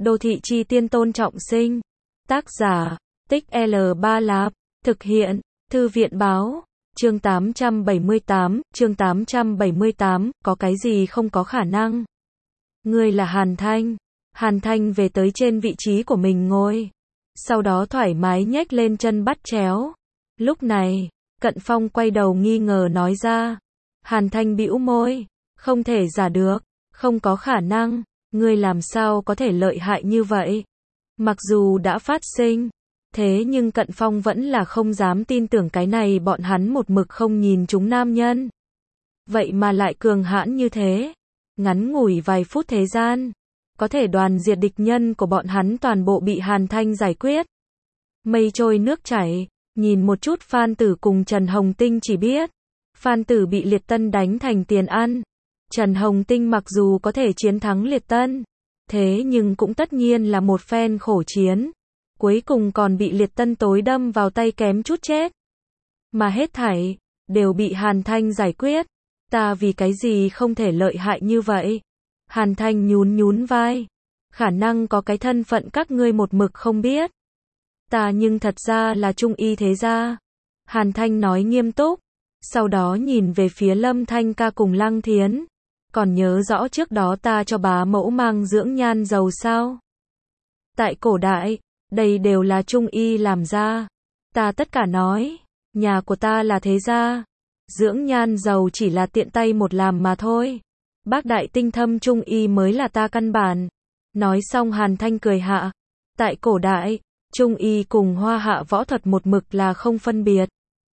Đô thị chi tiên Tôn Trọng Sinh. Tác giả, Tích L3 Lạp. Thực hiện, Thư viện báo. Chương 878, có cái gì không có khả năng. Ngươi là Hàn Thanh. Hàn Thanh về tới trên vị trí của mình ngồi. Sau đó thoải mái nhếch lên chân bắt chéo. Lúc này, Cận Phong quay đầu nghi ngờ nói ra. Hàn Thanh bĩu môi. Không thể giả được, không có khả năng. Ngươi làm sao có thể lợi hại như vậy? Mặc dù đã phát sinh, thế nhưng Cận Phong vẫn là không dám tin tưởng cái này bọn hắn một mực không nhìn chúng nam nhân. Vậy mà lại cường hãn như thế. Ngắn ngủi vài phút thế gian, có thể đoàn diệt địch nhân của bọn hắn toàn bộ bị Hàn Thanh giải quyết. Mây trôi nước chảy, nhìn một chút Phan Tử cùng Trần Hồng Tinh chỉ biết. Phan Tử bị Liệt Tân đánh thành tiền ăn. Trần Hồng Tinh mặc dù có thể chiến thắng Liệt Tân, thế nhưng cũng tất nhiên là một phen khổ chiến. Cuối cùng còn bị Liệt Tân tối đâm vào tay kém chút chết. Mà hết thảy, đều bị Hàn Thanh giải quyết. Ta vì cái gì không thể lợi hại như vậy? Hàn Thanh nhún vai. Khả năng có cái thân phận các ngươi một mực không biết. Ta nhưng thật ra là trung y thế gia. Hàn Thanh nói nghiêm túc. Sau đó nhìn về phía Lâm Thanh ca cùng Lăng Thiến. Còn nhớ rõ trước đó ta cho bá mẫu mang dưỡng nhan dầu sao? Tại cổ đại, đây đều là trung y làm ra. Ta tất cả nói, nhà của ta là thế gia. Dưỡng nhan dầu chỉ là tiện tay một làm mà thôi. Bác đại tinh thâm trung y mới là ta căn bản. Nói xong Hàn Thanh cười hạ. Tại cổ đại, trung y cùng hoa hạ võ thuật một mực là không phân biệt.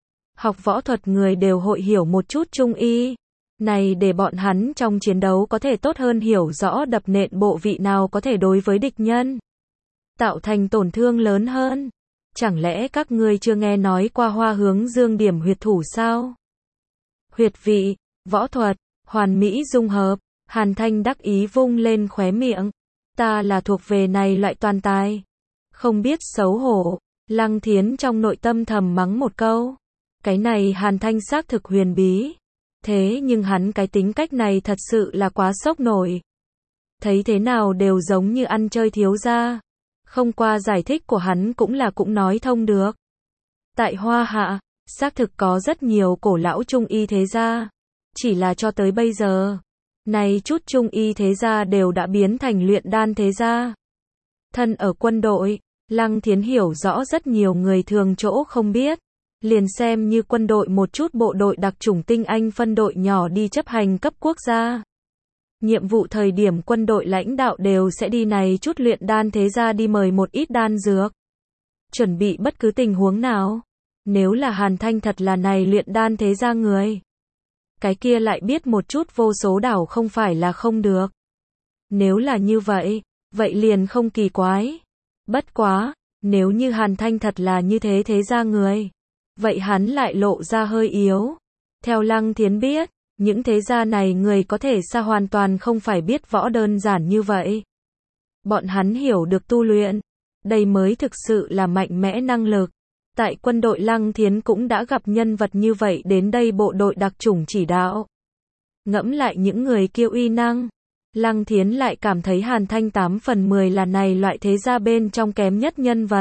Học võ thuật người đều hội hiểu một chút trung y. Này để bọn hắn trong chiến đấu có thể tốt hơn hiểu rõ đập nện bộ vị nào có thể đối với địch nhân. Tạo thành tổn thương lớn hơn. Chẳng lẽ các ngươi chưa nghe nói qua Hoa Hướng Dương điểm huyệt thủ sao? Huyệt vị, võ thuật, hoàn mỹ dung hợp. Hàn Thanh đắc ý vung lên khóe miệng. Ta là thuộc về này loại toàn tài. Không biết xấu hổ. Lăng Thiến trong nội tâm thầm mắng một câu. Cái này Hàn Thanh xác thực huyền bí. Thế nhưng hắn cái tính cách này thật sự là quá sốc nổi. Thấy thế nào đều giống như ăn chơi thiếu gia. Không qua giải thích của hắn cũng nói thông được. Tại Hoa Hạ, xác thực có rất nhiều cổ lão trung y thế gia. Chỉ là cho tới bây giờ, này chút trung y thế gia đều đã biến thành luyện đan thế gia. Thân ở quân đội, Lăng Thiến hiểu rõ rất nhiều người thường chỗ không biết. Liền xem như quân đội một chút bộ đội đặc chủng tinh anh phân đội nhỏ đi chấp hành cấp quốc gia. Nhiệm vụ thời điểm quân đội lãnh đạo đều sẽ đi này chút luyện đan thế gia đi mời một ít đan dược. Chuẩn bị bất cứ tình huống nào. Nếu là Hàn Thanh thật là này luyện đan thế gia người. Cái kia lại biết một chút vô số đảo không phải là không được. Nếu là như vậy, vậy liền không kỳ quái. Bất quá, nếu như Hàn Thanh thật là như thế thế gia người. Vậy hắn lại lộ ra hơi yếu. Theo Lăng Thiến biết, những thế gia này người có thể xa hoàn toàn không phải biết võ đơn giản như vậy. Bọn hắn hiểu được tu luyện. Đây mới thực sự là mạnh mẽ năng lực. Tại quân đội Lăng Thiến cũng đã gặp nhân vật như vậy đến đây bộ đội đặc chủng chỉ đạo. Ngẫm lại những người kia uy năng. Lăng Thiến lại cảm thấy Hàn Thanh 8 phần 10 là này loại thế gia bên trong kém nhất nhân vật.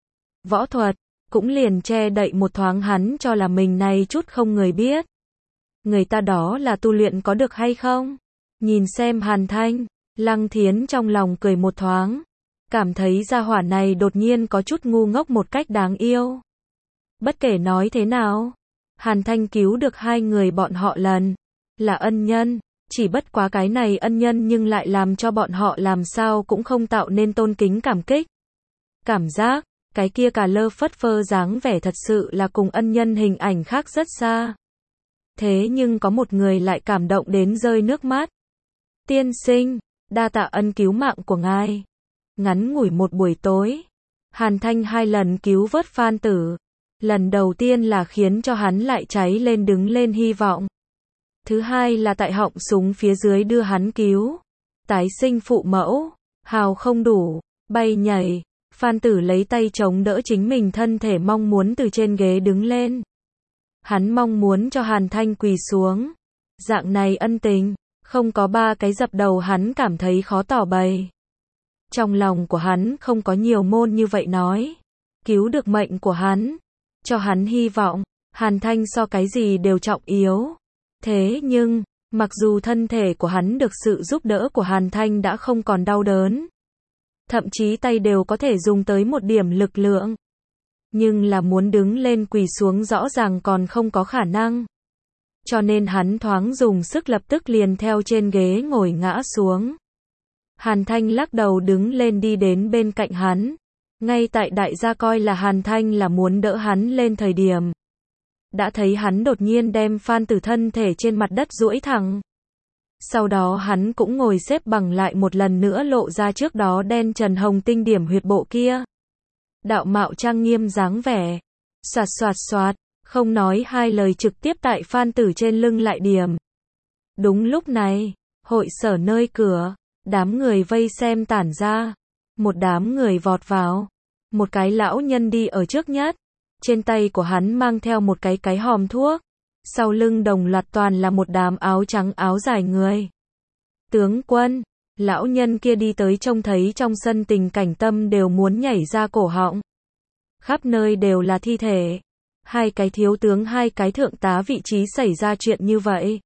Võ thuật. Cũng liền che đậy một thoáng hắn cho là mình này chút không người biết. Người ta đó là tu luyện có được hay không? Nhìn xem Hàn Thanh, Lăng Thiến trong lòng cười một thoáng. Cảm thấy gia hỏa này đột nhiên có chút ngu ngốc một cách đáng yêu. Bất kể nói thế nào, Hàn Thanh cứu được hai người bọn họ lần. Là ân nhân, chỉ bất quá cái này ân nhân nhưng lại làm cho bọn họ làm sao cũng không tạo nên tôn kính cảm kích. Cảm giác cái kia cả lơ phất phơ dáng vẻ thật sự là cùng ân nhân hình ảnh khác rất xa. Thế nhưng có một người lại cảm động đến rơi nước mắt. Tiên sinh, đa tạ ân cứu mạng của ngài. Ngắn ngủi một buổi tối, Hàn Thanh 2 lần cứu vớt Phan Tử. Lần đầu tiên là khiến cho hắn lại cháy lên đứng lên hy vọng. Thứ hai là tại họng súng phía dưới đưa hắn cứu. Tái sinh phụ mẫu, hào không đủ, bay nhảy. Phan Tử lấy tay chống đỡ chính mình thân thể mong muốn từ trên ghế đứng lên. Hắn mong muốn cho Hàn Thanh quỳ xuống. Dạng này ân tình, không có 3 cái dập đầu hắn cảm thấy khó tỏ bày. Trong lòng của hắn không có nhiều môn như vậy nói. Cứu được mệnh của hắn. Cho hắn hy vọng. Hàn Thanh so cái gì đều trọng yếu. Thế nhưng, mặc dù thân thể của hắn được sự giúp đỡ của Hàn Thanh đã không còn đau đớn. Thậm chí tay đều có thể dùng tới một điểm lực lượng. Nhưng là muốn đứng lên quỳ xuống rõ ràng còn không có khả năng. Cho nên hắn thoáng dùng sức lập tức liền theo trên ghế ngồi ngã xuống. Hàn Thanh lắc đầu đứng lên đi đến bên cạnh hắn. Ngay tại đại gia coi là Hàn Thanh là muốn đỡ hắn lên thời điểm. Đã thấy hắn đột nhiên đem Phan Tử thân thể trên mặt đất duỗi thẳng. Sau đó hắn cũng ngồi xếp bằng lại một lần nữa lộ ra trước đó đen Trần Hồng Tinh điểm huyệt bộ kia. Đạo mạo trang nghiêm dáng vẻ. Xoạt xoạt xoạt, không nói hai lời trực tiếp tại Phan Tử trên lưng lại điểm. Đúng lúc này, hội sở nơi cửa, đám người vây xem tản ra. Một đám người vọt vào. Một cái lão nhân đi ở trước nhất. Trên tay của hắn mang theo một cái hòm thuốc. Sau lưng đồng loạt toàn là một đám áo trắng áo dài người. Tướng quân, lão nhân kia đi tới trông thấy trong sân tình cảnh tâm đều muốn nhảy ra cổ họng. Khắp nơi đều là thi thể. Hai cái thiếu tướng hai cái thượng tá vị trí xảy ra chuyện như vậy.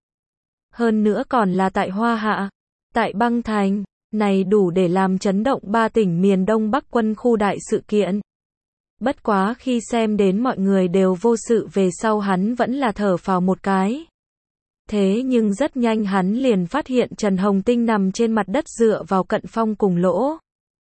Hơn nữa còn là tại Hoa Hạ, tại Băng Thành, này đủ để làm chấn động 3 tỉnh miền Đông Bắc quân khu đại sự kiện. Bất quá khi xem đến mọi người đều vô sự về sau hắn vẫn là thở phào một cái. Thế nhưng rất nhanh hắn liền phát hiện Trần Hồng Tinh nằm trên mặt đất dựa vào cận phong cùng lỗ.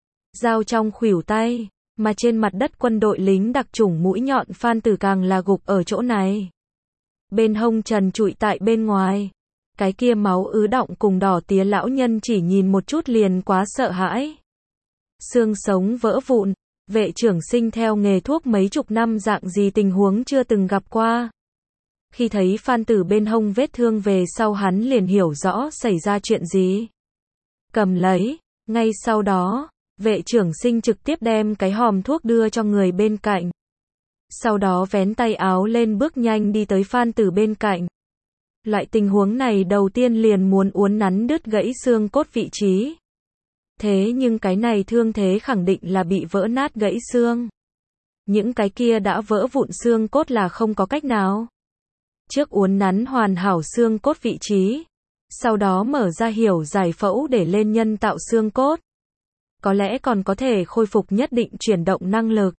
Dao trong khuỷu tay, mà trên mặt đất quân đội lính đặc chủng mũi nhọn Phan Tử càng là gục ở chỗ này. Bên hông trần trụi tại bên ngoài. Cái kia máu ứ đọng cùng đỏ tía lão nhân chỉ nhìn một chút liền quá sợ hãi. Xương sống vỡ vụn. Vệ trưởng Sinh theo nghề thuốc mấy chục năm dạng gì tình huống chưa từng gặp qua. Khi thấy Phan Tử bên hông vết thương về sau hắn liền hiểu rõ xảy ra chuyện gì. Cầm lấy, ngay sau đó, vệ trưởng Sinh trực tiếp đem cái hòm thuốc đưa cho người bên cạnh. Sau đó vén tay áo lên bước nhanh đi tới Phan Tử bên cạnh. Loại tình huống này đầu tiên liền muốn uốn nắn đứt gãy xương cốt vị trí. Thế nhưng cái này thương thế khẳng định là bị vỡ nát gãy xương. Những cái kia đã vỡ vụn xương cốt là không có cách nào. Trước uốn nắn hoàn hảo xương cốt vị trí. Sau đó mở ra hiểu giải phẫu để lên nhân tạo xương cốt. Có lẽ còn có thể khôi phục nhất định chuyển động năng lực.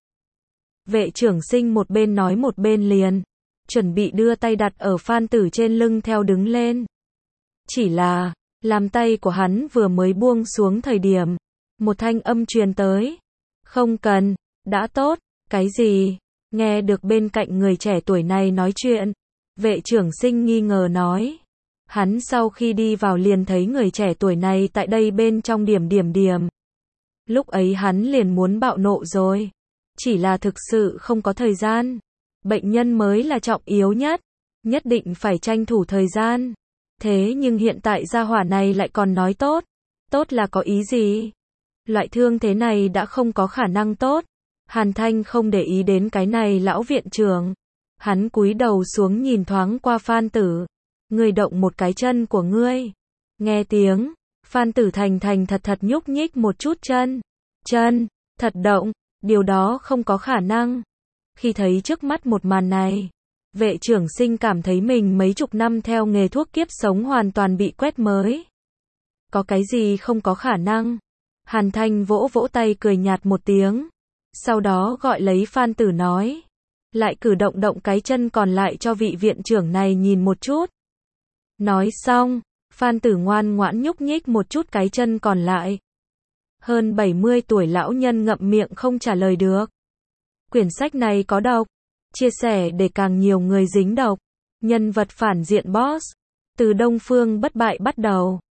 Vệ trưởng Sinh một bên nói một bên liền. Chuẩn bị đưa tay đặt ở Phan Tử trên lưng theo đứng lên. Chỉ là, làm tay của hắn vừa mới buông xuống thời điểm. Một thanh âm truyền tới. Không cần, đã tốt, cái gì? Nghe được bên cạnh người trẻ tuổi này nói chuyện. Vệ trưởng Sinh nghi ngờ nói. Hắn sau khi đi vào liền thấy người trẻ tuổi này tại đây bên trong điểm. Lúc ấy hắn liền muốn bạo nộ rồi. Chỉ là thực sự không có thời gian. Bệnh nhân mới là trọng yếu nhất. Nhất định phải tranh thủ thời gian. Thế nhưng hiện tại gia hỏa này lại còn nói tốt. Tốt là có ý gì? Loại thương thế này đã không có khả năng tốt. Hàn Thanh không để ý đến cái này lão viện trưởng. Hắn cúi đầu xuống nhìn thoáng qua Phan Tử. Ngươi động một cái chân của ngươi. Nghe tiếng, Phan Tử thành thật nhúc nhích một chút chân. Chân, thật động, điều đó không có khả năng. Khi thấy trước mắt một màn này, vệ trưởng Sinh cảm thấy mình mấy chục năm theo nghề thuốc kiếp sống hoàn toàn bị quét mới. Có cái gì không có khả năng? Hàn Thanh vỗ tay cười nhạt một tiếng. Sau đó gọi lấy Phan Tử nói. Lại cử động cái chân còn lại cho vị viện trưởng này nhìn một chút. Nói xong, Phan Tử ngoan ngoãn nhúc nhích một chút cái chân còn lại. Hơn 70 tuổi lão nhân ngậm miệng không trả lời được. Quyển sách này có độc. Chia sẻ để càng nhiều người dính độc. Nhân vật phản diện boss. Từ Đông Phương Bất Bại bắt đầu.